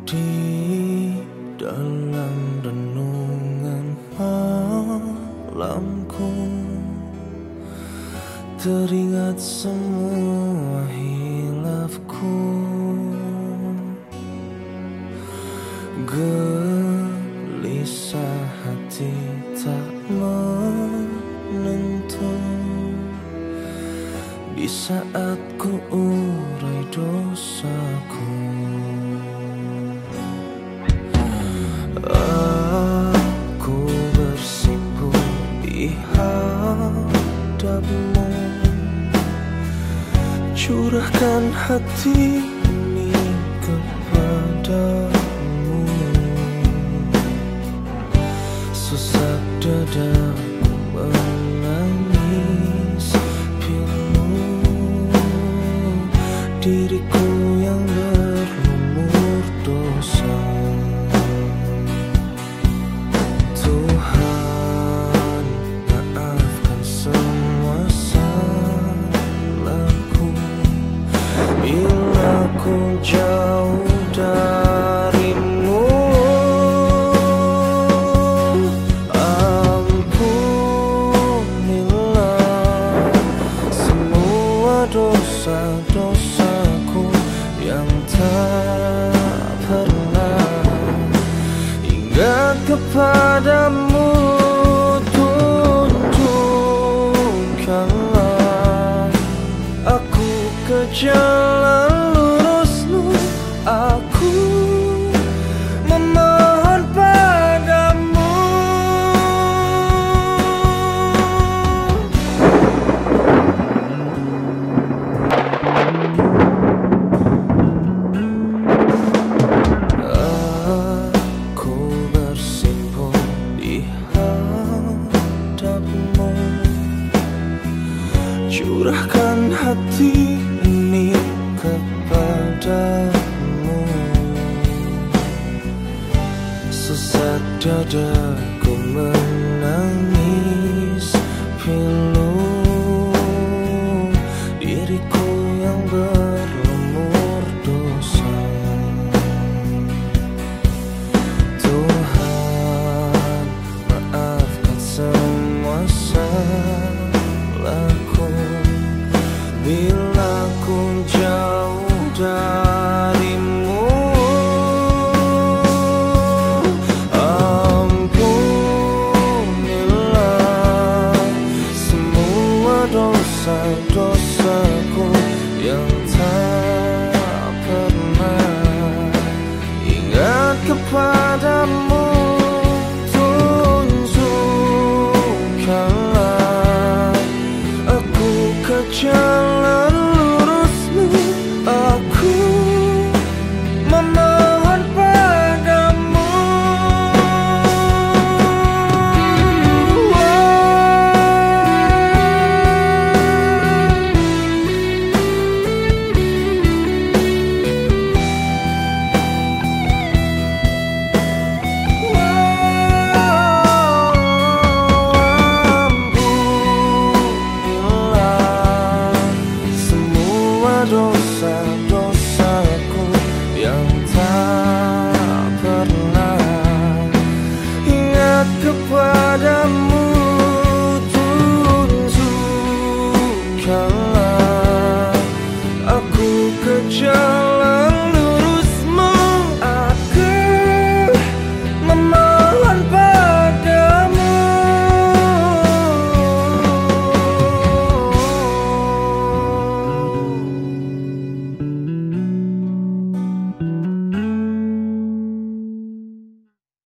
Di dalam renungan malamku teringat semua hilafku, gelisah hati tak menentu di saat ku urai dosaku. Aku bersimpuh di hadapmu, curahkan hati ini kepadamu. Sesak dadaku menangis pilu, diriku yang berlumur dosa. Tuhan, maafkan semua salahku bila ku jauh darimu. Ampunilah semua dosa-dosaku yang tak pernah ingat kepadamu. Tunjukkanlah aku ke jalan lurusmu. Aku memohon padamu. Aku bersimpuh di hadapmu, curahkan hati ini kepadamu. Sesak dadaku menangis pilu, diriku yang berlumur dosa. Tuhan, maafkan semua salahku bila ku jauh dari